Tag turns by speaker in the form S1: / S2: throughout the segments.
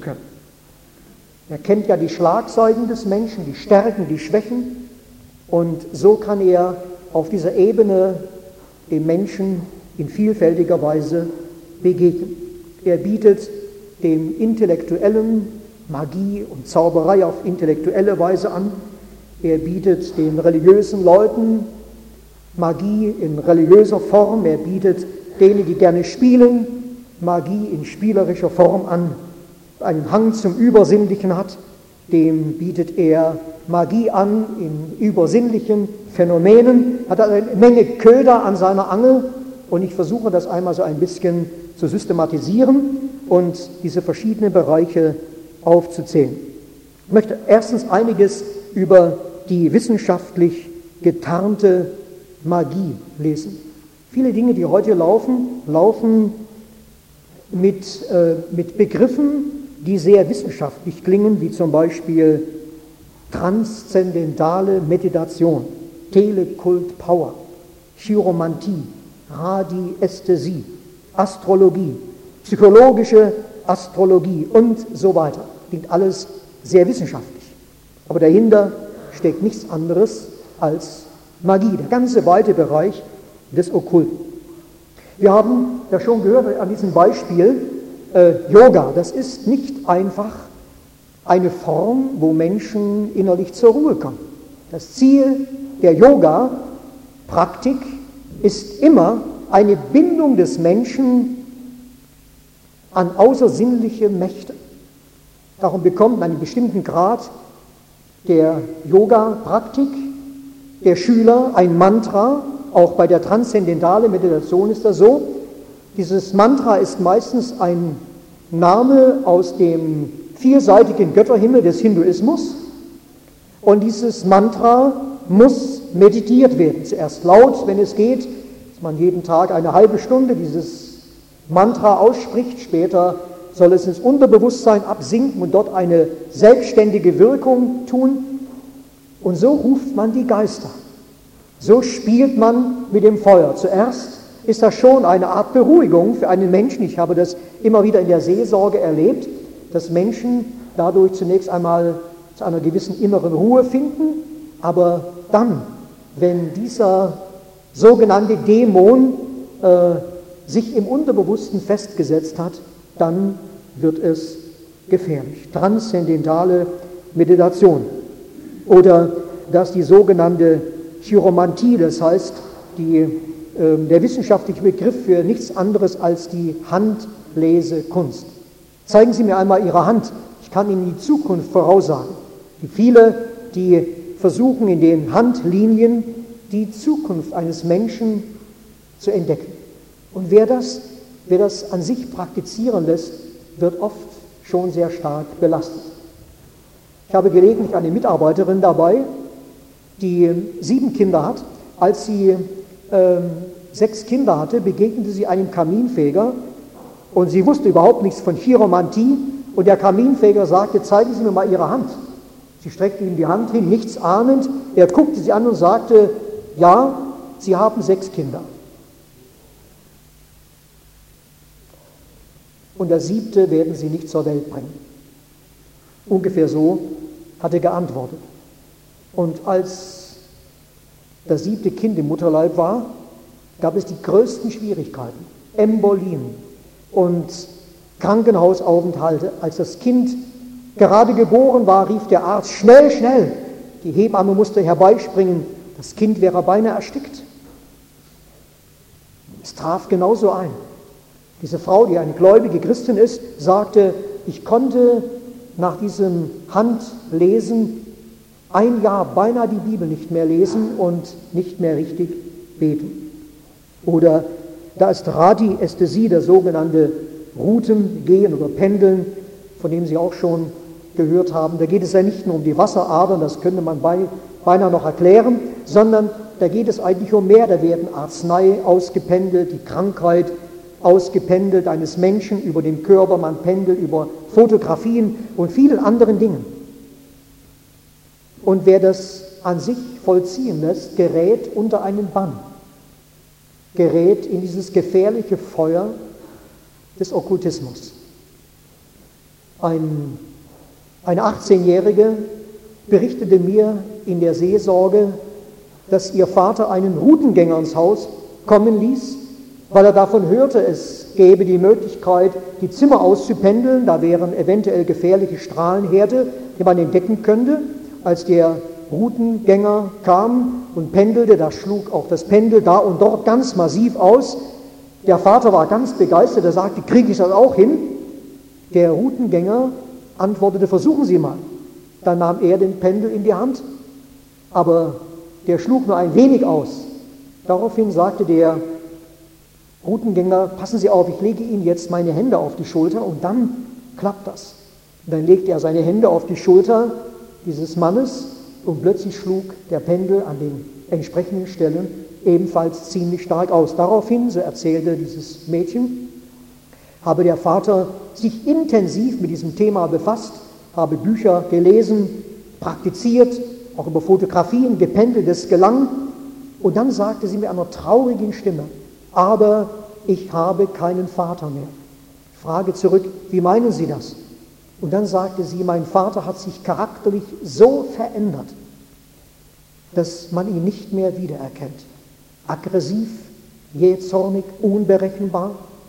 S1: können. Er kennt ja die Schlagseiten des Menschen, die Stärken, die Schwächen, und so kann er auf dieser Ebene dem Menschen in vielfältiger Weise begegnen. Er bietet dem Intellektuellen Magie und Zauberei auf intellektuelle Weise an. Er bietet den religiösen Leuten Magie in religiöser Form. Er bietet denen, die gerne spielen, Magie in spielerischer Form an. Einen Hang zum Übersinnlichen hat, dem bietet er Magie an in übersinnlichen Phänomenen, hat eine Menge Köder an seiner Angel, und ich versuche das einmal so ein bisschen zu systematisieren und diese verschiedenen Bereiche aufzuzählen. Ich möchte erstens einiges über die wissenschaftlich getarnte Magie lesen. Viele Dinge, die heute laufen mit Begriffen, die sehr wissenschaftlich klingen, wie zum Beispiel transzendentale Meditation, Telekult Power, Chiromantie, Radiästhesie, Astrologie, psychologische Astrologie und so weiter. Klingt alles sehr wissenschaftlich. Aber dahinter steckt nichts anderes als Magie, der ganze weite Bereich des Okkulten. Wir haben ja schon gehört an diesem Beispiel, Yoga, das ist nicht einfach eine Form, wo Menschen innerlich zur Ruhe kommen. Das Ziel der Yoga-Praktik ist immer eine Bindung des Menschen an außersinnliche Mächte. Darum bekommt einen bestimmten Grad der Yoga-Praktik der Schüler ein Mantra. Auch bei der transzendentalen Meditation ist das so. Dieses Mantra ist meistens ein Name aus dem vierseitigen Götterhimmel des Hinduismus. Und dieses Mantra muss meditiert werden. Zuerst laut, wenn es geht, dass man jeden Tag eine halbe Stunde dieses Mantra ausspricht. Später soll es ins Unterbewusstsein absinken und dort eine selbstständige Wirkung tun. Und so ruft man die Geister. So spielt man mit dem Feuer. Zuerst ist das schon eine Art Beruhigung für einen Menschen. Ich habe das immer wieder in der Seelsorge erlebt, dass Menschen dadurch zunächst einmal zu einer gewissen inneren Ruhe finden, aber dann, wenn dieser sogenannte Dämon sich im Unterbewussten festgesetzt hat, dann wird es gefährlich. Transzendentale Meditation. Oder dass die sogenannte Chiromantie, das heißt der wissenschaftliche Begriff für nichts anderes als die Handlesekunst. Zeigen Sie mir einmal Ihre Hand, ich kann Ihnen die Zukunft voraussagen. Die versuchen in den Handlinien die Zukunft eines Menschen zu entdecken. Und wer das an sich praktizieren lässt, wird oft schon sehr stark belastet. Ich habe gelegentlich eine Mitarbeiterin dabei, die 7 Kinder hat. Als sie 6 Kinder hatte, begegnete sie einem Kaminfeger und sie wusste überhaupt nichts von Chiromantie, und der Kaminfeger sagte: Zeigen Sie mir mal Ihre Hand. Sie streckte ihm die Hand hin, nichts ahnend. Er guckte sie an und sagte: Ja, Sie haben 6 Kinder. Und das 7. werden Sie nicht zur Welt bringen. Ungefähr so hat er geantwortet. Und als das 7. Kind im Mutterleib war, gab es die größten Schwierigkeiten, Embolien und Krankenhausaufenthalte. Als das Kind gerade geboren war, rief der Arzt: Schnell, schnell! Die Hebamme musste herbeispringen. Das Kind wäre beinahe erstickt. Es traf genauso ein. Diese Frau, die eine gläubige Christin ist, sagte: Ich konnte nach diesem Handlesen ein Jahr beinahe die Bibel nicht mehr lesen und nicht mehr richtig beten. Oder da ist Radiästhesie, das sogenannte Routengehen oder Pendeln, von dem Sie auch schon gehört haben. Da geht es ja nicht nur um die Wasseradern, das könnte man beinahe noch erklären, sondern da geht es eigentlich um mehr. Da werden Arznei ausgependelt, die Krankheit ausgependelt eines Menschen über den Körper, man pendelt über Fotografien und vielen anderen Dingen. Und wer das an sich vollziehen lässt, gerät unter einen Bann, gerät in dieses gefährliche Feuer des Okkultismus. Eine 18-Jährige berichtete mir in der Seelsorge, dass ihr Vater einen Routengänger ins Haus kommen ließ, weil er davon hörte, es gäbe die Möglichkeit, die Zimmer auszupendeln. Da wären eventuell gefährliche Strahlenherde, die man entdecken könnte. Als der Routengänger kam und pendelte, da schlug auch das Pendel da und dort ganz massiv aus. Der Vater war ganz begeistert, er sagte, kriege ich das auch hin? Der Routengänger antwortete, versuchen Sie mal. Dann nahm er den Pendel in die Hand, aber der schlug nur ein wenig aus. Daraufhin sagte der Routengänger, passen Sie auf, ich lege Ihnen jetzt meine Hände auf die Schulter und dann klappt das. Und dann legte er seine Hände auf die Schulter dieses Mannes und plötzlich schlug der Pendel an den entsprechenden Stellen ebenfalls ziemlich stark aus. Daraufhin, so erzählte dieses Mädchen, habe der Vater sich intensiv mit diesem Thema befasst, habe Bücher gelesen, praktiziert, auch über Fotografien gependelt, es gelang. Und dann sagte sie mit einer traurigen Stimme, aber ich habe keinen Vater mehr. Ich frage zurück, wie meinen Sie das? Und dann sagte sie, mein Vater hat sich charakterlich so verändert, dass man ihn nicht mehr wiedererkennt. Aggressiv, jähzornig, unberechenbar,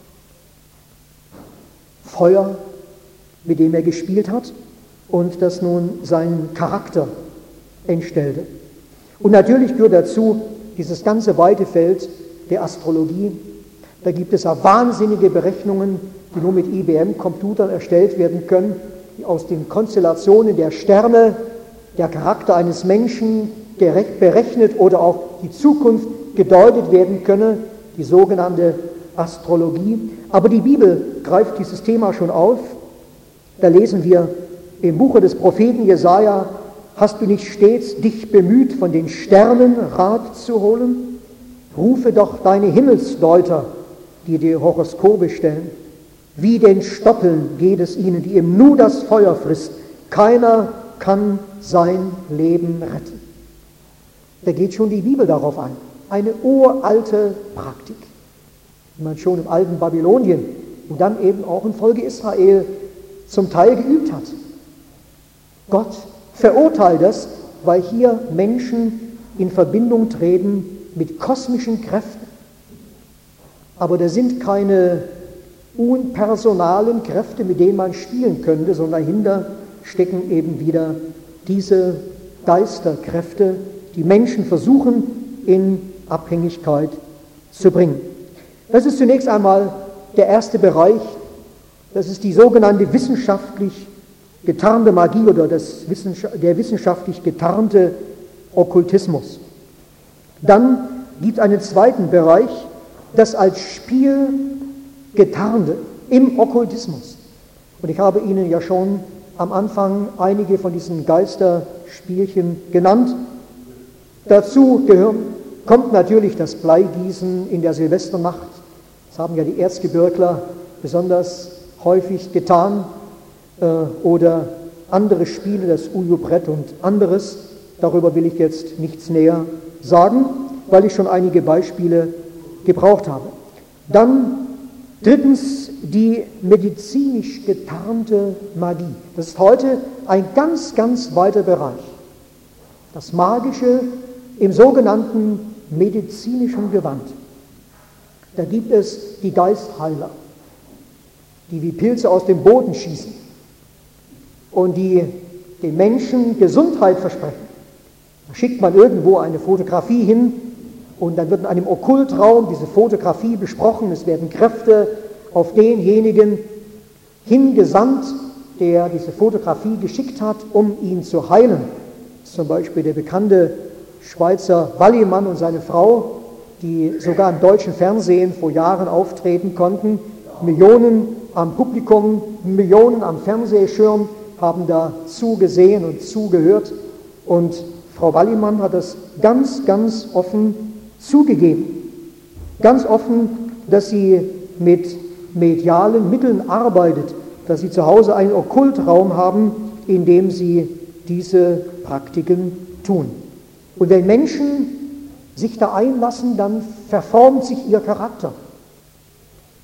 S1: Feuer, mit dem er gespielt hat und das nun seinen Charakter entstellte. Und natürlich gehört dazu dieses ganze weite Feld der Astrologie. Da gibt es ja wahnsinnige Berechnungen, die nur mit IBM-Computern erstellt werden können, die aus den Konstellationen der Sterne, der Charakter eines Menschen berechnet oder auch die Zukunft gedeutet werden können, die sogenannte Astrologie. Aber die Bibel greift dieses Thema schon auf. Da lesen wir im Buche des Propheten Jesaja, hast du nicht stets dich bemüht, von den Sternen Rat zu holen? Rufe doch deine Himmelsdeuter, die dir Horoskope stellen. Wie den Stoppeln geht es ihnen, die im Nu das Feuer frisst. Keiner kann sein Leben retten. Da geht schon die Bibel darauf ein. Eine uralte Praktik, die man schon im alten Babylonien und dann eben auch im Volke Israel zum Teil geübt hat. Gott verurteilt das, weil hier Menschen in Verbindung treten mit kosmischen Kräften. Aber da sind keine unpersonalen Kräfte, mit denen man spielen könnte, sondern dahinter stecken eben wieder diese Geisterkräfte, die Menschen versuchen in Abhängigkeit zu bringen. Das ist zunächst einmal der erste Bereich, das ist die sogenannte wissenschaftlich getarnte Magie oder der wissenschaftlich getarnte Okkultismus. Dann gibt es einen zweiten Bereich, das als Spiel getarnte im Okkultismus. Und ich habe Ihnen ja schon am Anfang einige von diesen Geisterspielchen genannt. Dazu kommt natürlich das Bleigießen in der Silvesternacht. Das haben ja die Erzgebirgler besonders häufig getan. Oder andere Spiele, das Ujo-Brett und anderes. Darüber will ich jetzt nichts näher sagen, weil ich schon einige Beispiele gebraucht habe. Dann drittens die medizinisch getarnte Magie. Das ist heute ein ganz, ganz weiter Bereich. Das Magische im sogenannten medizinischen Gewand. Da gibt es die Geistheiler, die wie Pilze aus dem Boden schießen und die den Menschen Gesundheit versprechen. Da schickt man irgendwo eine Fotografie hin und dann wird in einem Okkultraum diese Fotografie besprochen. Es werden Kräfte auf denjenigen hingesandt, der diese Fotografie geschickt hat, um ihn zu heilen. Zum Beispiel der bekannte Schweizer Wallimann und seine Frau, die sogar im deutschen Fernsehen vor Jahren auftreten konnten. Millionen am Publikum, Millionen am Fernsehschirm haben da zugesehen und zugehört. Und Frau Wallimann hat das ganz, ganz offen zugegeben. Ganz offen, dass sie mit medialen Mitteln arbeitet, dass sie zu Hause einen Okkultraum haben, in dem sie diese Praktiken tun. Und wenn Menschen sich da einlassen, dann verformt sich ihr Charakter.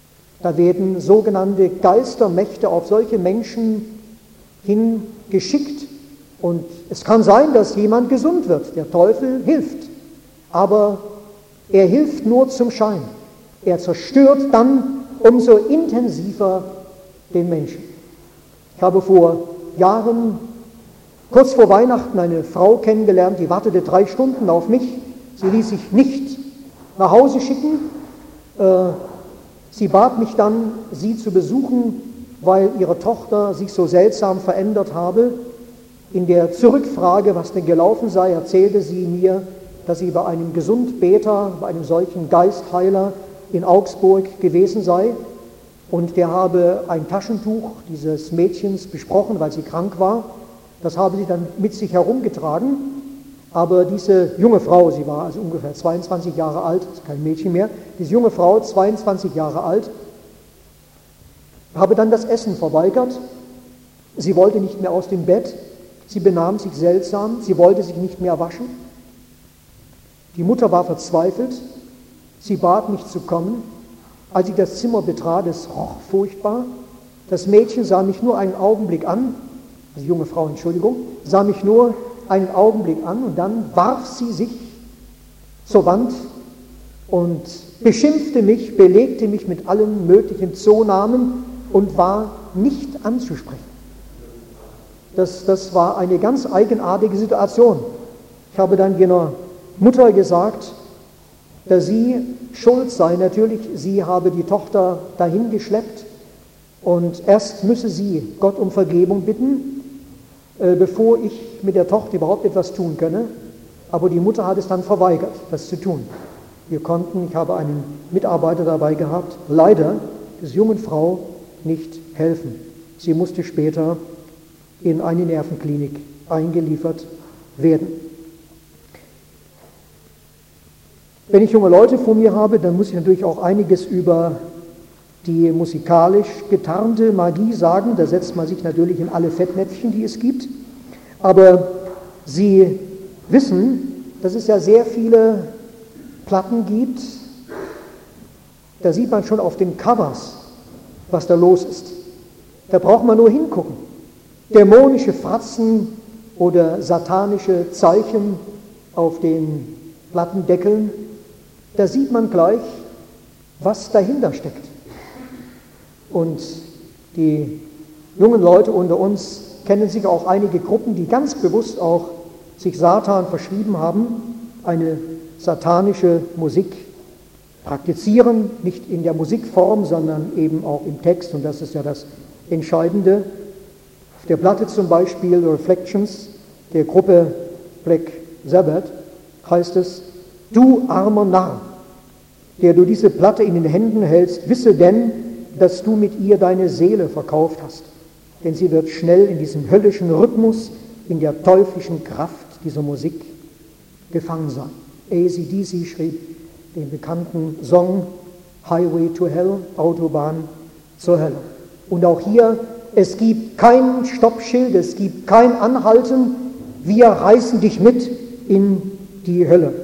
S1: Da werden sogenannte Geistermächte auf solche Menschen hingeschickt. Und es kann sein, dass jemand gesund wird. Der Teufel hilft. Aber er hilft nur zum Schein. Er zerstört dann umso intensiver den Menschen. Ich habe vor Jahren, kurz vor Weihnachten, eine Frau kennengelernt, die wartete 3 Stunden auf mich. Sie ließ sich nicht nach Hause schicken. Sie bat mich dann, sie zu besuchen, weil ihre Tochter sich so seltsam verändert habe. In der Zurückfrage, was denn gelaufen sei, erzählte sie mir, dass sie bei einem Gesundbeter, bei einem solchen Geistheiler in Augsburg gewesen sei. Und der habe ein Taschentuch dieses Mädchens besprochen, weil sie krank war. Das habe sie dann mit sich herumgetragen. Aber diese junge Frau, sie war also ungefähr 22 Jahre alt, ist kein Mädchen mehr, diese junge Frau, 22 Jahre alt, habe dann das Essen verweigert. Sie wollte nicht mehr aus dem Bett, sie benahm sich seltsam, sie wollte sich nicht mehr waschen. Die Mutter war verzweifelt, sie bat mich zu kommen. Als ich das Zimmer betrat, es roch furchtbar. Das Mädchen sah mich nur einen Augenblick an, also die junge Frau, Entschuldigung, sah mich nur einen Augenblick an und dann warf sie sich zur Wand und beschimpfte mich, belegte mich mit allen möglichen Zonamen und war nicht anzusprechen. Das war eine ganz eigenartige Situation. Ich habe dann jener Mutter gesagt, dass sie schuld sei. Natürlich, sie habe die Tochter dahin geschleppt und erst müsse sie Gott um Vergebung bitten, bevor ich mit der Tochter überhaupt etwas tun könne. Aber die Mutter hat es dann verweigert, das zu tun. Ich habe einen Mitarbeiter dabei gehabt, leider dieser jungen Frau nicht helfen. Sie musste später in eine Nervenklinik eingeliefert werden. Wenn ich junge Leute vor mir habe, dann muss ich natürlich auch einiges über die musikalisch getarnte Magie sagen. Da setzt man sich natürlich in alle Fettnäpfchen, die es gibt. Aber Sie wissen, dass es ja sehr viele Platten gibt. Da sieht man schon auf den Covers, was da los ist. Da braucht man nur hingucken. Dämonische Fratzen oder satanische Zeichen auf den Plattendeckeln. Da sieht man gleich, was dahinter steckt. Und die jungen Leute unter uns kennen sicher auch einige Gruppen, die ganz bewusst auch sich Satan verschrieben haben, eine satanische Musik praktizieren, nicht in der Musikform, sondern eben auch im Text, und das ist ja das Entscheidende. Auf der Platte zum Beispiel Reflections der Gruppe Black Sabbath heißt es: Du armer Narr, der du diese Platte in den Händen hältst, wisse denn, dass du mit ihr deine Seele verkauft hast. Denn sie wird schnell in diesem höllischen Rhythmus, in der teuflischen Kraft dieser Musik gefangen sein. AC/DC schrieb den bekannten Song Highway to Hell, Autobahn zur Hölle. Und auch hier, es gibt kein Stoppschild, es gibt kein Anhalten, wir reißen dich mit in die Hölle.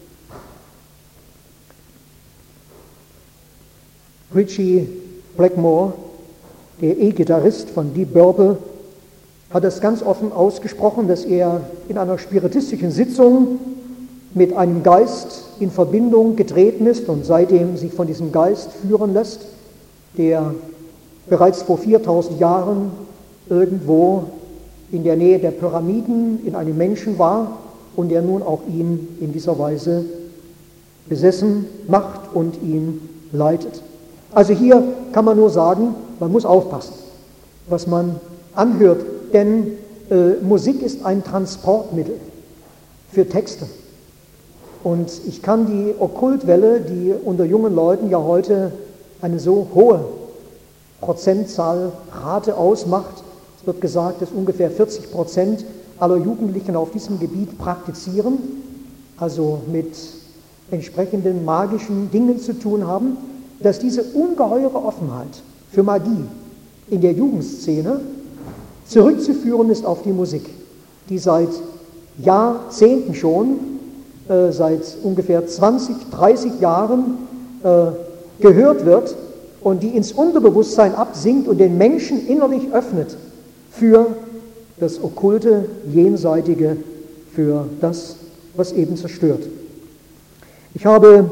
S1: Ritchie Blackmore, der E-Gitarrist von Deep Purple, hat es ganz offen ausgesprochen, dass er in einer spiritistischen Sitzung mit einem Geist in Verbindung getreten ist und seitdem sich von diesem Geist führen lässt, der bereits vor 4000 Jahren irgendwo in der Nähe der Pyramiden in einem Menschen war und der nun auch ihn in dieser Weise besessen macht und ihn leitet. Also hier kann man nur sagen, man muss aufpassen, was man anhört, denn Musik ist ein Transportmittel für Texte. Und ich kann die Okkultwelle, die unter jungen Leuten ja heute eine so hohe Prozentzahlrate ausmacht, es wird gesagt, dass ungefähr 40% aller Jugendlichen auf diesem Gebiet praktizieren, also mit entsprechenden magischen Dingen zu tun haben, dass diese ungeheure Offenheit für Magie in der Jugendszene zurückzuführen ist auf die Musik, die seit Jahrzehnten schon, seit ungefähr 20, 30 Jahren gehört wird und die ins Unterbewusstsein absinkt und den Menschen innerlich öffnet für das Okkulte, Jenseitige, für das, was eben zerstört. Ich habe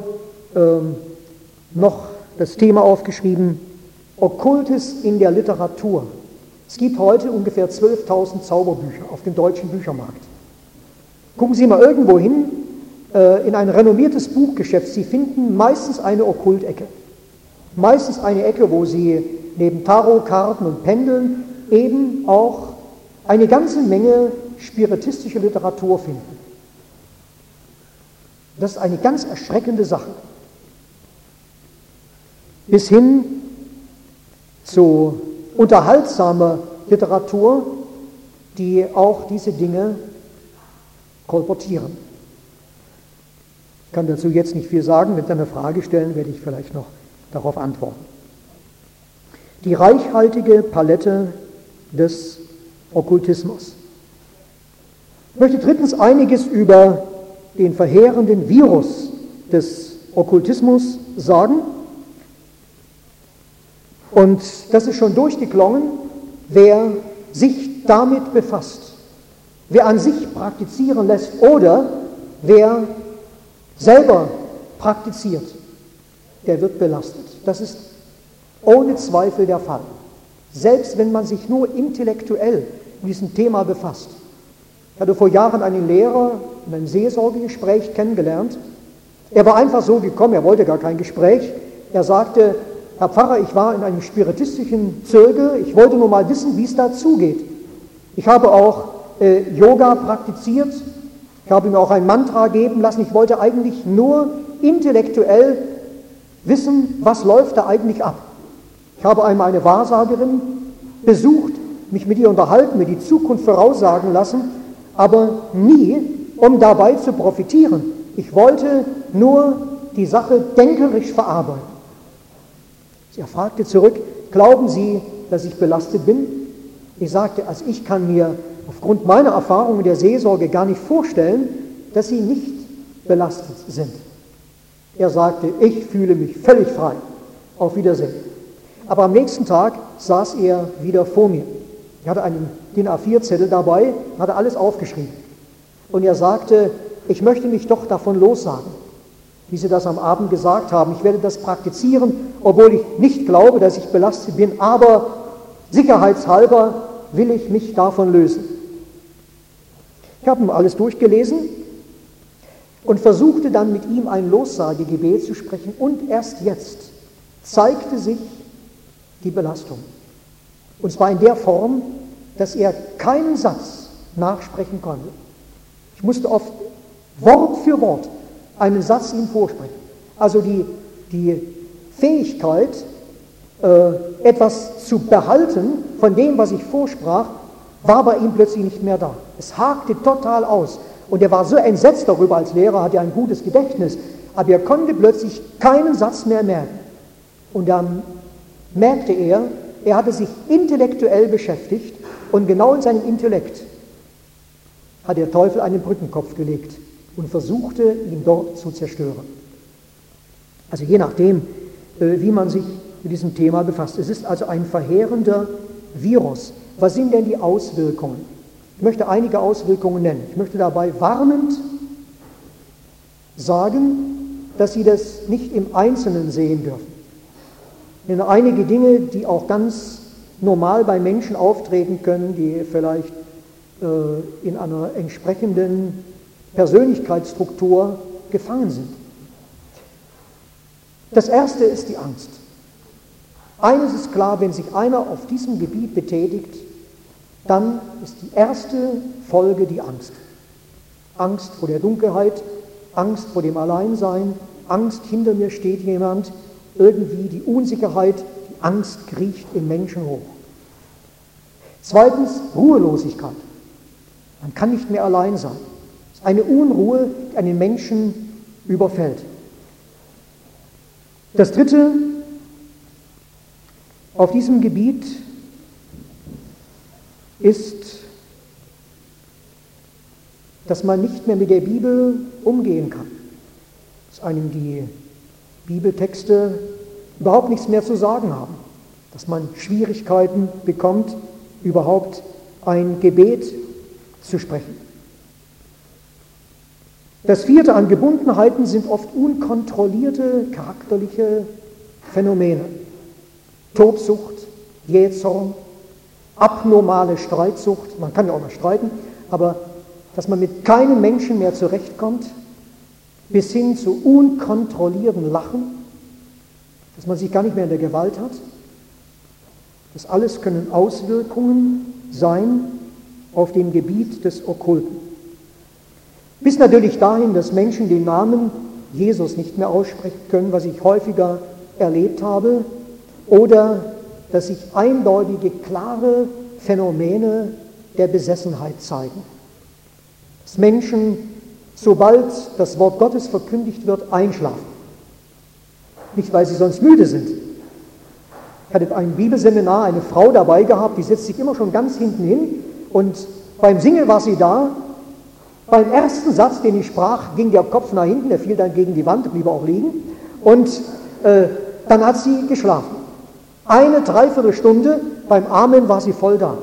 S1: noch das Thema aufgeschrieben, Okkultes in der Literatur. Es gibt heute ungefähr 12.000 Zauberbücher auf dem deutschen Büchermarkt. Gucken Sie mal irgendwo hin, in ein renommiertes Buchgeschäft. Sie finden meistens eine Okkultecke. Meistens eine Ecke, wo Sie neben Tarotkarten und Pendeln eben auch eine ganze Menge spiritistische Literatur finden. Das ist eine ganz erschreckende Sache. Bis hin zu unterhaltsamer Literatur, die auch diese Dinge kolportieren. Ich kann dazu jetzt nicht viel sagen, wenn Sie eine Frage stellen, werde ich vielleicht noch darauf antworten. Die reichhaltige Palette des Okkultismus. Ich möchte drittens einiges über den verheerenden Virus des Okkultismus sagen. Und das ist schon durchgeklungen, wer sich damit befasst, wer an sich praktizieren lässt oder wer selber praktiziert, der wird belastet. Das ist ohne Zweifel der Fall. Selbst wenn man sich nur intellektuell mit diesem Thema befasst. Ich hatte vor Jahren einen Lehrer in einem Seelsorgegespräch kennengelernt. Er war einfach so gekommen, er wollte gar kein Gespräch. Er sagte, Herr Pfarrer, ich war in einem spiritistischen Zirkel, ich wollte nur mal wissen, wie es da zugeht. Ich habe auch Yoga praktiziert, ich habe mir auch ein Mantra geben lassen, ich wollte eigentlich nur intellektuell wissen, was läuft da eigentlich ab. Ich habe einmal eine Wahrsagerin besucht, mich mit ihr unterhalten, mir die Zukunft voraussagen lassen, aber nie, um dabei zu profitieren. Ich wollte nur die Sache denkerisch verarbeiten. Sie fragte zurück, glauben Sie, dass ich belastet bin? Ich sagte, also ich kann mir aufgrund meiner Erfahrungen der Seelsorge gar nicht vorstellen, dass Sie nicht belastet sind. Er sagte, ich fühle mich völlig frei. Auf Wiedersehen. Aber am nächsten Tag saß er wieder vor mir. Ich hatte einen DIN A4-Zettel dabei, hatte alles aufgeschrieben. Und er sagte, ich möchte mich doch davon lossagen, wie Sie das am Abend gesagt haben. Ich werde das praktizieren, obwohl ich nicht glaube, dass ich belastet bin, aber sicherheitshalber will ich mich davon lösen. Ich habe ihm alles durchgelesen und versuchte dann mit ihm ein Lossagegebet zu sprechen. Und erst jetzt zeigte sich die Belastung. Und zwar in der Form, dass er keinen Satz nachsprechen konnte. Ich musste oft Wort für Wort einen Satz ihm vorsprechen. Also die Fähigkeit, etwas zu behalten von dem, was ich vorsprach, war bei ihm plötzlich nicht mehr da. Es hakte total aus. Und er war so entsetzt darüber, als Lehrer hat er ein gutes Gedächtnis, aber er konnte plötzlich keinen Satz mehr merken. Und dann merkte er hatte sich intellektuell beschäftigt und genau in seinem Intellekt hat der Teufel einen Brückenkopf gelegt und versuchte, ihn dort zu zerstören. Also je nachdem, wie man sich mit diesem Thema befasst. Es ist also ein verheerender Virus. Was sind denn die Auswirkungen? Ich möchte einige Auswirkungen nennen. Ich möchte dabei warnend sagen, dass Sie das nicht im Einzelnen sehen dürfen. Denn einige Dinge, die auch ganz normal bei Menschen auftreten können, die vielleicht in einer entsprechenden Persönlichkeitsstruktur gefangen sind. Das erste ist die Angst. Eines ist klar, wenn sich einer auf diesem Gebiet betätigt, dann ist die erste Folge die Angst. Angst vor der Dunkelheit, Angst vor dem Alleinsein, Angst, hinter mir steht jemand, irgendwie die Unsicherheit, die Angst kriecht im Menschen hoch. Zweitens, Ruhelosigkeit. Man kann nicht mehr allein sein. Es ist eine Unruhe, die einen Menschen überfällt. Das dritte, auf diesem Gebiet ist, dass man nicht mehr mit der Bibel umgehen kann. Dass einem die Bibeltexte überhaupt nichts mehr zu sagen haben, dass man Schwierigkeiten bekommt, überhaupt ein Gebet zu sprechen. Das vierte an Gebundenheiten sind oft unkontrollierte charakterliche Phänomene. Tobsucht, Jähzorn, abnormale Streitsucht, man kann ja auch mal streiten, aber dass man mit keinem Menschen mehr zurechtkommt, bis hin zu unkontrollierten Lachen, dass man sich gar nicht mehr in der Gewalt hat. Das alles können Auswirkungen sein auf dem Gebiet des Okkulten. Bis natürlich dahin, dass Menschen den Namen Jesus nicht mehr aussprechen können, was ich häufiger erlebt habe, oder dass sich eindeutige, klare Phänomene der Besessenheit zeigen. Dass Menschen, sobald das Wort Gottes verkündigt wird, einschlafen. Nicht, weil sie sonst müde sind. Ich hatte bei einem Bibelseminar eine Frau dabei gehabt, die setzt sich immer schon ganz hinten hin und beim Singen war sie da. Beim ersten Satz, den ich sprach, ging der Kopf nach hinten, der fiel dann gegen die Wand, blieb auch liegen und dann hat sie geschlafen. Eine Dreiviertelstunde, beim Amen war sie voll da.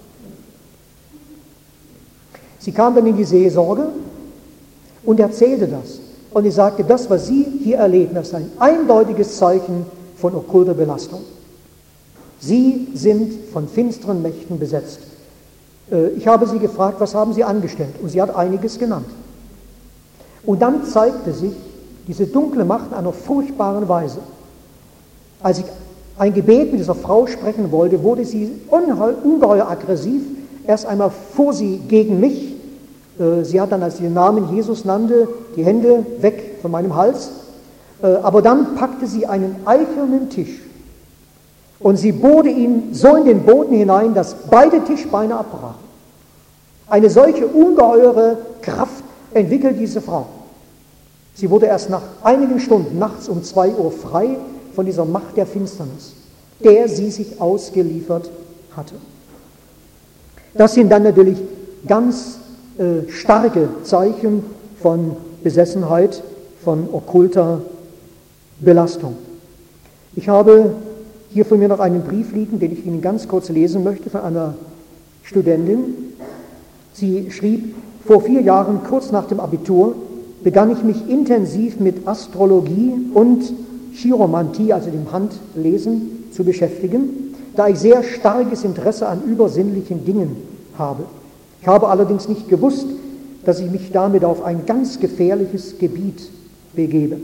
S1: Sie kam dann in die Seelsorge und erzählte das. Und ich sagte, das, was Sie hier erleben, das ist ein eindeutiges Zeichen von okkulter Belastung. Sie sind von finsteren Mächten besetzt. Ich habe sie gefragt, was haben Sie angestellt? Und sie hat einiges genannt. Und dann zeigte sich diese dunkle Macht in einer furchtbaren Weise. Als ich ein Gebet mit dieser Frau sprechen wollte, wurde sie ungeheuer aggressiv. Erst einmal fuhr sie gegen mich. Sie hat dann, als sie den Namen Jesus nannte, die Hände weg von meinem Hals. Aber dann packte sie einen eichernen Tisch und sie bohrte ihn so in den Boden hinein, dass beide Tischbeine abbrachen. Eine solche ungeheure Kraft entwickelt diese Frau. Sie wurde erst nach einigen Stunden nachts um 2 Uhr frei von dieser Macht der Finsternis, der sie sich ausgeliefert hatte. Das sind dann natürlich ganz starke Zeichen von Besessenheit, von okkulter Belastung. Ich habe hier von mir noch einen Brief liegen, den ich Ihnen ganz kurz lesen möchte, von einer Studentin. Sie schrieb, vor 4 Jahren, kurz nach dem Abitur, begann ich mich intensiv mit Astrologie und Chiromantie, also dem Handlesen, zu beschäftigen, da ich sehr starkes Interesse an übersinnlichen Dingen habe. Ich habe allerdings nicht gewusst, dass ich mich damit auf ein ganz gefährliches Gebiet begebe.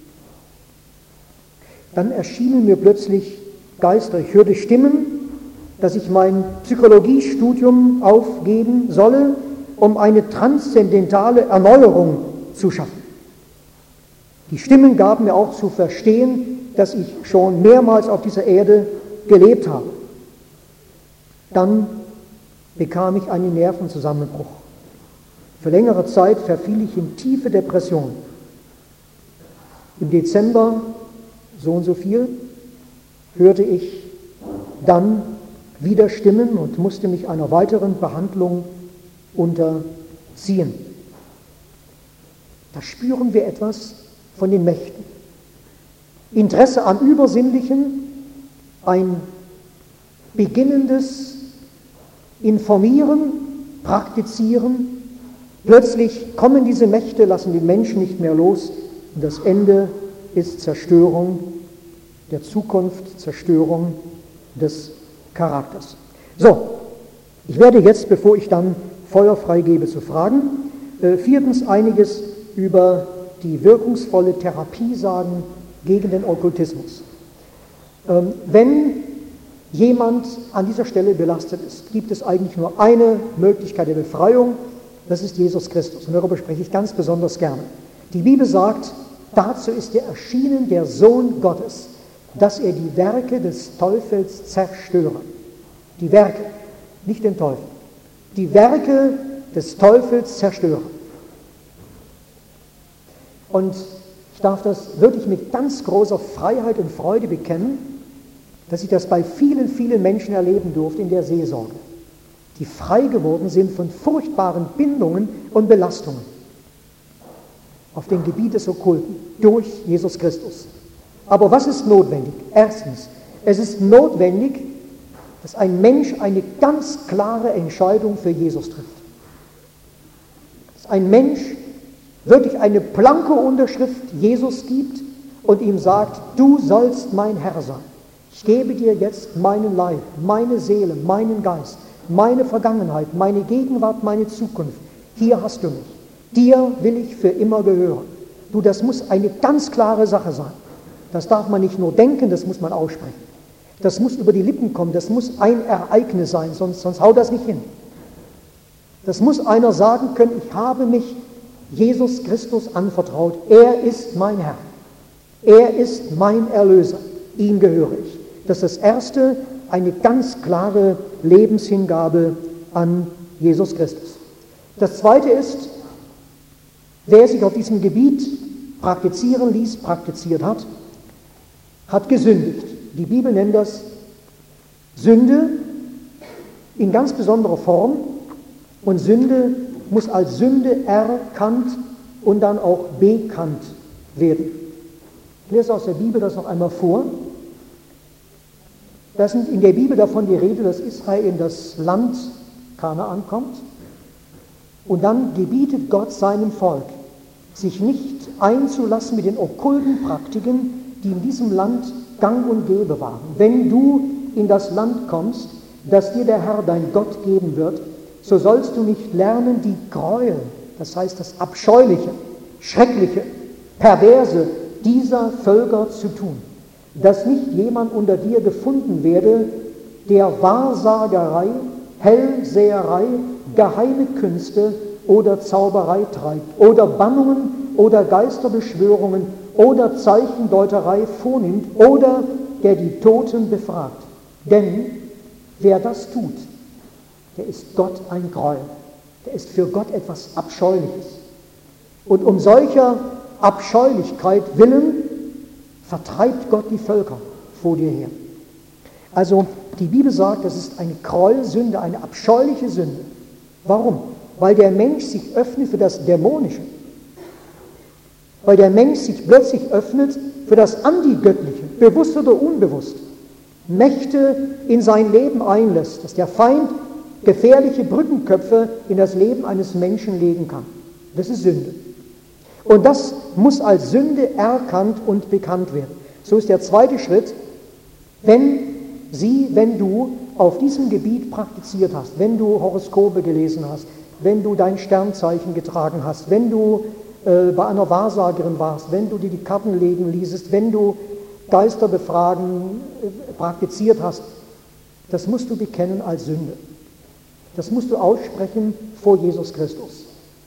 S1: Dann erschienen mir plötzlich Geister. Ich hörte Stimmen, dass ich mein Psychologiestudium aufgeben solle, um eine transzendentale Erneuerung zu schaffen. Die Stimmen gaben mir auch zu verstehen, dass ich schon mehrmals auf dieser Erde gelebt habe. Dann bekam ich einen Nervenzusammenbruch. Für längere Zeit verfiel ich in tiefe Depression. Im Dezember, so und so viel, hörte ich dann wieder Stimmen und musste mich einer weiteren Behandlung unterziehen. Da spüren wir etwas von den Mächten. Interesse am Übersinnlichen, ein beginnendes Informieren, Praktizieren. Plötzlich kommen diese Mächte, lassen den Menschen nicht mehr los und das Ende ist Zerstörung der Zukunft, Zerstörung des Charakters. So, ich werde jetzt, bevor ich dann Feuer freigebe, zu Fragen, 4. einiges über die wirkungsvolle Therapie sagen gegen den Okkultismus. Wenn jemand an dieser Stelle belastet ist, gibt es eigentlich nur eine Möglichkeit der Befreiung, das ist Jesus Christus. Und darüber spreche ich ganz besonders gerne. Die Bibel sagt, dazu ist er erschienen, der Sohn Gottes, dass er die Werke des Teufels zerstöre. Die Werke, nicht den Teufel. Die Werke des Teufels zerstöre. Und ich darf das wirklich mit ganz großer Freiheit und Freude bekennen, dass ich das bei vielen, vielen Menschen erleben durfte in der Seelsorge, die frei geworden sind von furchtbaren Bindungen und Belastungen auf dem Gebiet des Okkulten durch Jesus Christus. Aber was ist notwendig? Erstens, es ist notwendig, dass ein Mensch eine ganz klare Entscheidung für Jesus trifft. Dass ein Mensch wirklich eine blanke Unterschrift Jesus gibt und ihm sagt, du sollst mein Herr sein. Ich gebe dir jetzt meinen Leib, meine Seele, meinen Geist, meine Vergangenheit, meine Gegenwart, meine Zukunft. Hier hast du mich. Dir will ich für immer gehören. Du, das muss eine ganz klare Sache sein. Das darf man nicht nur denken, das muss man aussprechen. Das muss über die Lippen kommen, das muss ein Ereignis sein, sonst haut das nicht hin. Das muss einer sagen können, ich habe mich Jesus Christus anvertraut. Er ist mein Herr. Er ist mein Erlöser. Ihm gehöre ich. Das ist das Erste, eine ganz klare Lebenshingabe an Jesus Christus. Das Zweite ist, wer sich auf diesem Gebiet praktizieren ließ, praktiziert hat, hat gesündigt. Die Bibel nennt das Sünde in ganz besonderer Form, und Sünde muss als Sünde erkannt und dann auch bekannt werden. Ich lese aus der Bibel das noch einmal vor. Da ist in der Bibel davon die Rede, dass Israel in das Land Kanaan kommt, und dann gebietet Gott seinem Volk, sich nicht einzulassen mit den okkulten Praktiken, die in diesem Land gang und gäbe waren. Wenn du in das Land kommst, das dir der Herr, dein Gott, geben wird, so sollst du nicht lernen, die Gräuel, das heißt das Abscheuliche, Schreckliche, Perverse dieser Völker zu tun, dass nicht jemand unter dir gefunden werde, der Wahrsagerei, Hellseherei, geheime Künste oder Zauberei treibt oder Bannungen oder Geisterbeschwörungen oder Zeichendeuterei vornimmt oder der die Toten befragt. Denn wer das tut, der ist Gott ein Gräuel. Der ist für Gott etwas Abscheuliches. Und um solcher Abscheulichkeit willen vertreibt Gott die Völker vor dir her. Also die Bibel sagt, das ist eine Gräuelsünde, eine abscheuliche Sünde. Warum? Weil der Mensch sich öffnet für das Dämonische. Weil der Mensch sich plötzlich öffnet für das Antigöttliche, bewusst oder unbewusst. Mächte in sein Leben einlässt, dass der Feind gefährliche Brückenköpfe in das Leben eines Menschen legen kann. Das ist Sünde. Und das muss als Sünde erkannt und bekannt werden. So ist der zweite Schritt, wenn du auf diesem Gebiet praktiziert hast, wenn du Horoskope gelesen hast, wenn du dein Sternzeichen getragen hast, wenn du bei einer Wahrsagerin warst, wenn du dir die Karten legen ließest, wenn du Geisterbefragen praktiziert hast, das musst du bekennen als Sünde. Das musst du aussprechen vor Jesus Christus.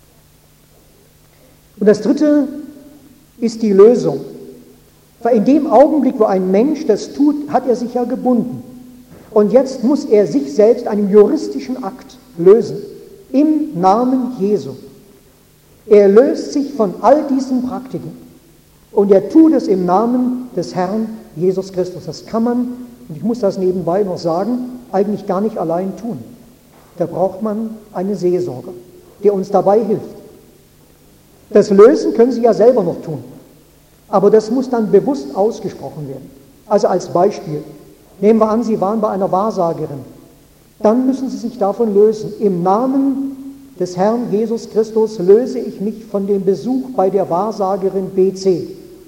S1: Und das Dritte ist die Lösung. Weil in dem Augenblick, wo ein Mensch das tut, hat er sich ja gebunden. Und jetzt muss er sich selbst einem juristischen Akt lösen. Im Namen Jesu. Er löst sich von all diesen Praktiken. Und er tut es im Namen des Herrn Jesus Christus. Das kann man, und ich muss das nebenbei noch sagen, eigentlich gar nicht allein tun. Da braucht man einen Seelsorger, der uns dabei hilft. Das Lösen können Sie ja selber noch tun. Aber das muss dann bewusst ausgesprochen werden. Also als Beispiel, nehmen wir an, Sie waren bei einer Wahrsagerin. Dann müssen Sie sich davon lösen. Im Namen des Herrn Jesus Christus löse ich mich von dem Besuch bei der Wahrsagerin BC.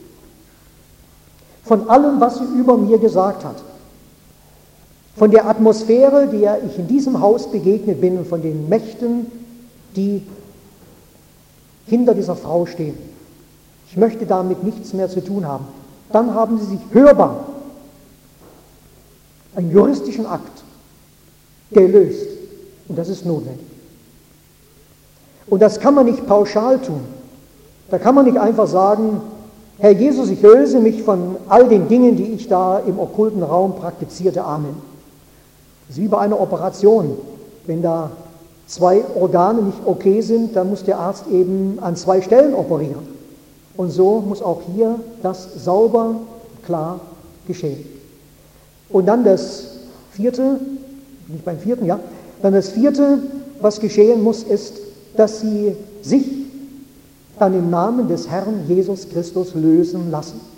S1: Von allem, was sie über mir gesagt hat. Von der Atmosphäre, der ich in diesem Haus begegnet bin, und von den Mächten, die hinter dieser Frau stehen. Ich möchte damit nichts mehr zu tun haben. Dann haben Sie sich hörbar einen juristischen Akt gelöst. Und das ist notwendig. Und das kann man nicht pauschal tun. Da kann man nicht einfach sagen, Herr Jesus, ich löse mich von all den Dingen, die ich da im okkulten Raum praktizierte. Amen. Das ist wie bei einer Operation. Wenn da 2 Organe nicht okay sind, dann muss der Arzt eben an 2 Stellen operieren. Und so muss auch hier das sauber, klar geschehen. Und dann das vierte, nicht beim vierten, ja, dann das vierte, was geschehen muss, ist, dass sie sich dann im Namen des Herrn Jesus Christus lösen lassen.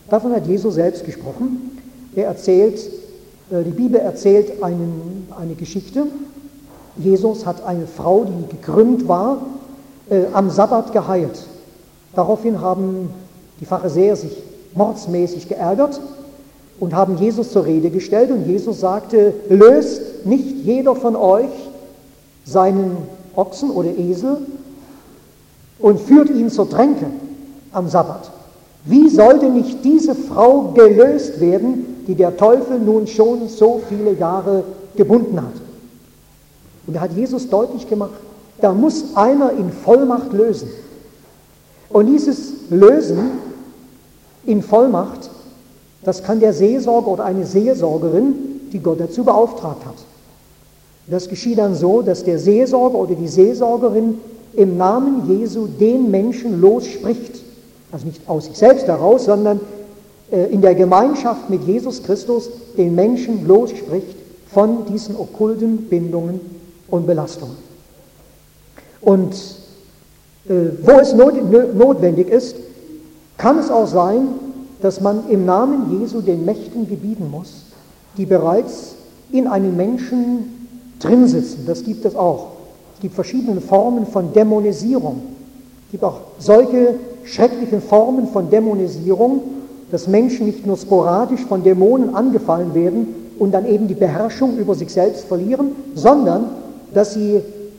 S1: Davon hat Jesus selbst gesprochen. Die Bibel erzählt eine Geschichte. Jesus hat eine Frau, die gekrümmt war, am Sabbat geheilt. Daraufhin haben die Pharisäer sich mordsmäßig geärgert und haben Jesus zur Rede gestellt. Und Jesus sagte, löst nicht jeder von euch seinen Ochsen oder Esel und führt ihn zur Tränke am Sabbat. Wie sollte nicht diese Frau gelöst werden, die der Teufel nun schon so viele Jahre gebunden hat? Und da hat Jesus deutlich gemacht, da muss einer in Vollmacht lösen. Und dieses Lösen in Vollmacht, das kann der Seelsorger oder eine Seelsorgerin, die Gott dazu beauftragt hat. Das geschieht dann so, dass der Seelsorger oder die Seelsorgerin im Namen Jesu den Menschen losspricht. Also nicht aus sich selbst heraus, sondern in der Gemeinschaft mit Jesus Christus den Menschen losspricht von diesen okkulten Bindungen und Belastungen. Und wo es notwendig ist, kann es auch sein, dass man im Namen Jesu den Mächten gebieten muss, die bereits in einem Menschen drin sitzen. Das gibt es auch. Es gibt verschiedene Formen von Dämonisierung. Es gibt auch solche schrecklichen Formen von Dämonisierung, dass Menschen nicht nur sporadisch von Dämonen angefallen werden und dann eben die Beherrschung über sich selbst verlieren, sondern dass sie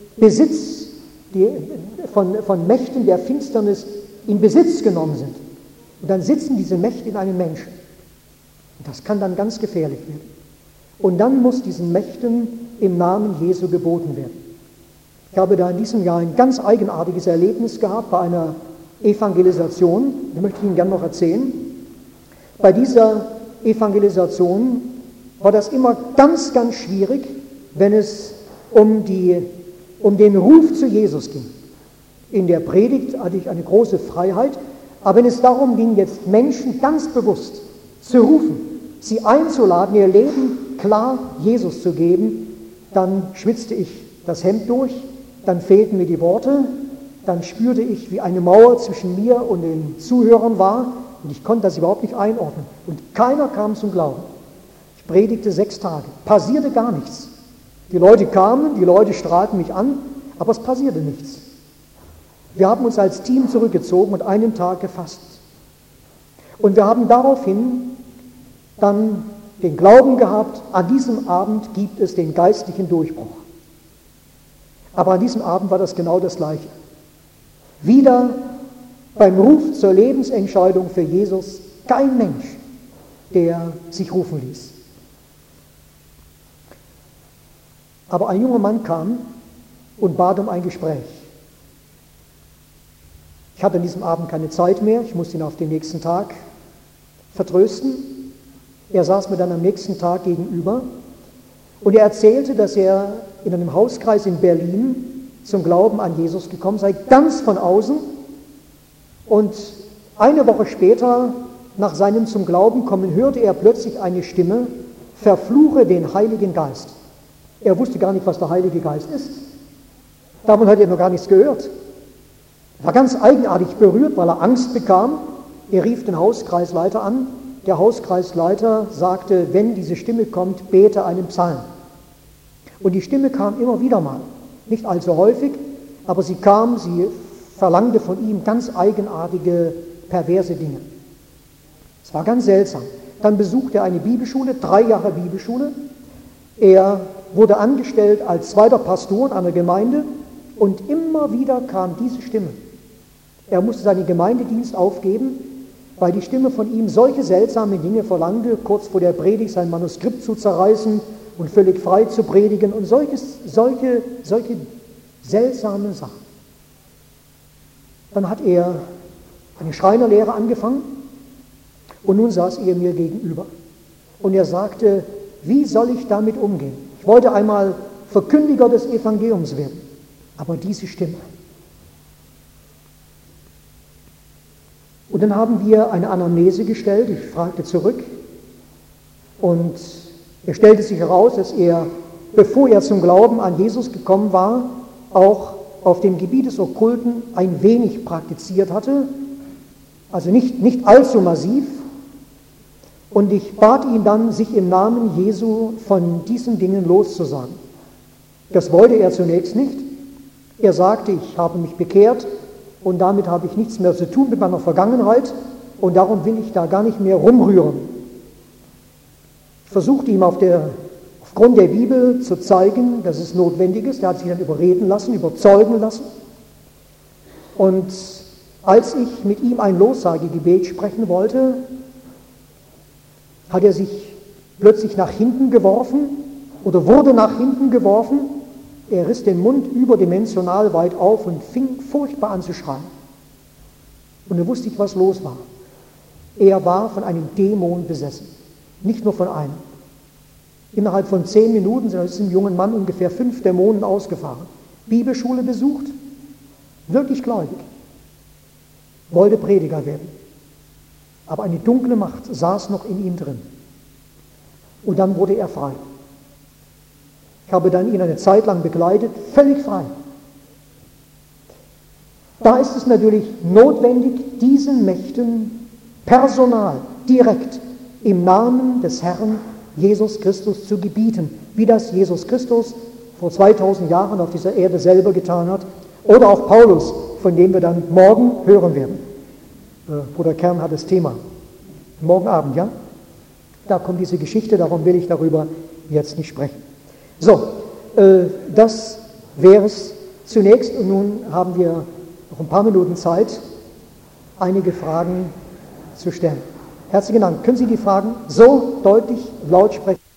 S1: von Mächten der Finsternis in Besitz genommen sind. Und dann sitzen diese Mächte in einem Menschen. Und das kann dann ganz gefährlich werden. Und dann muss diesen Mächten im Namen Jesu geboten werden. Ich habe da in diesem Jahr ein ganz eigenartiges Erlebnis gehabt bei einer Evangelisation. Das möchte ich Ihnen gerne noch erzählen. Bei dieser Evangelisation war das immer ganz, ganz schwierig, wenn es um den Ruf zu Jesus ging. In der Predigt hatte ich eine große Freiheit, aber wenn es darum ging, jetzt Menschen ganz bewusst zu rufen, sie einzuladen, ihr Leben klar Jesus zu geben, dann schwitzte ich das Hemd durch, dann fehlten mir die Worte, dann spürte ich, wie eine Mauer zwischen mir und den Zuhörern war und ich konnte das überhaupt nicht einordnen. Und keiner kam zum Glauben. Ich predigte 6 Tage, passierte gar nichts. Die Leute kamen, die Leute strahlten mich an, aber es passierte nichts. Wir haben uns als Team zurückgezogen und einen Tag gefasst. Und wir haben daraufhin dann den Glauben gehabt, an diesem Abend gibt es den geistlichen Durchbruch. Aber an diesem Abend war das genau das Gleiche. Wieder beim Ruf zur Lebensentscheidung für Jesus kein Mensch, der sich rufen ließ. Aber ein junger Mann kam und bat um ein Gespräch. Ich hatte an diesem Abend keine Zeit mehr, ich musste ihn auf den nächsten Tag vertrösten. Er saß mir dann am nächsten Tag gegenüber und er erzählte, dass er in einem Hauskreis in Berlin zum Glauben an Jesus gekommen sei, ganz von außen. Und eine Woche später, nach seinem zum Glauben kommen, hörte er plötzlich eine Stimme, verfluche den Heiligen Geist. Er wusste gar nicht, was der Heilige Geist ist. Davon hat er noch gar nichts gehört. Er war ganz eigenartig berührt, weil er Angst bekam. Er rief den Hauskreisleiter an. Der Hauskreisleiter sagte, wenn diese Stimme kommt, bete einen Psalm. Und die Stimme kam immer wieder mal. Nicht allzu häufig, aber sie kam, sie verlangte von ihm ganz eigenartige, perverse Dinge. Es war ganz seltsam. Dann besuchte er eine Bibelschule, 3 Jahre Bibelschule. Er wurde angestellt als zweiter Pastor in einer Gemeinde und immer wieder kam diese Stimme. Er musste seinen Gemeindedienst aufgeben, weil die Stimme von ihm solche seltsame Dinge verlangte, kurz vor der Predigt sein Manuskript zu zerreißen und völlig frei zu predigen und solche seltsame Sachen. Dann hat er eine Schreinerlehre angefangen und nun saß er mir gegenüber. Und er sagte, wie soll ich damit umgehen? Ich wollte einmal Verkündiger des Evangeliums werden, aber diese Stimme. Und dann haben wir eine Anamnese gestellt, ich fragte zurück und es stellte sich heraus, dass er, bevor er zum Glauben an Jesus gekommen war, auch auf dem Gebiet des Okkulten ein wenig praktiziert hatte, also nicht allzu massiv, Und ich bat ihn dann, sich im Namen Jesu von diesen Dingen loszusagen. Das wollte er zunächst nicht. Er sagte, ich habe mich bekehrt und damit habe ich nichts mehr zu tun mit meiner Vergangenheit und darum will ich da gar nicht mehr rumrühren. Ich versuchte ihm aufgrund der Bibel zu zeigen, dass es notwendig ist. Er hat sich dann überreden lassen, überzeugen lassen. Und als ich mit ihm ein Lossagegebet sprechen wollte, hat er sich plötzlich nach hinten geworfen oder wurde nach hinten geworfen. Er riss den Mund überdimensional weit auf und fing furchtbar an zu schreien. Und dann wusste ich, was los war. Er war von einem Dämon besessen, nicht nur von einem. Innerhalb von 10 Minuten sind aus diesem jungen Mann ungefähr 5 Dämonen ausgefahren. Bibelschule besucht, wirklich gläubig, wollte Prediger werden. Aber eine dunkle Macht saß noch in ihm drin. Und dann wurde er frei. Ich habe dann ihn eine Zeit lang begleitet, völlig frei. Da ist es natürlich notwendig, diesen Mächten personal, direkt, im Namen des Herrn Jesus Christus zu gebieten, wie das Jesus Christus vor 2000 Jahren auf dieser Erde selber getan hat, oder auch Paulus, von dem wir dann morgen hören werden. Bruder Kern hat das Thema. Morgen Abend, ja? Da kommt diese Geschichte, darum will ich darüber jetzt nicht sprechen. So, das wäre es zunächst und nun haben wir noch ein paar Minuten Zeit, einige Fragen zu stellen. Herzlichen Dank. Können Sie die Fragen so deutlich laut sprechen?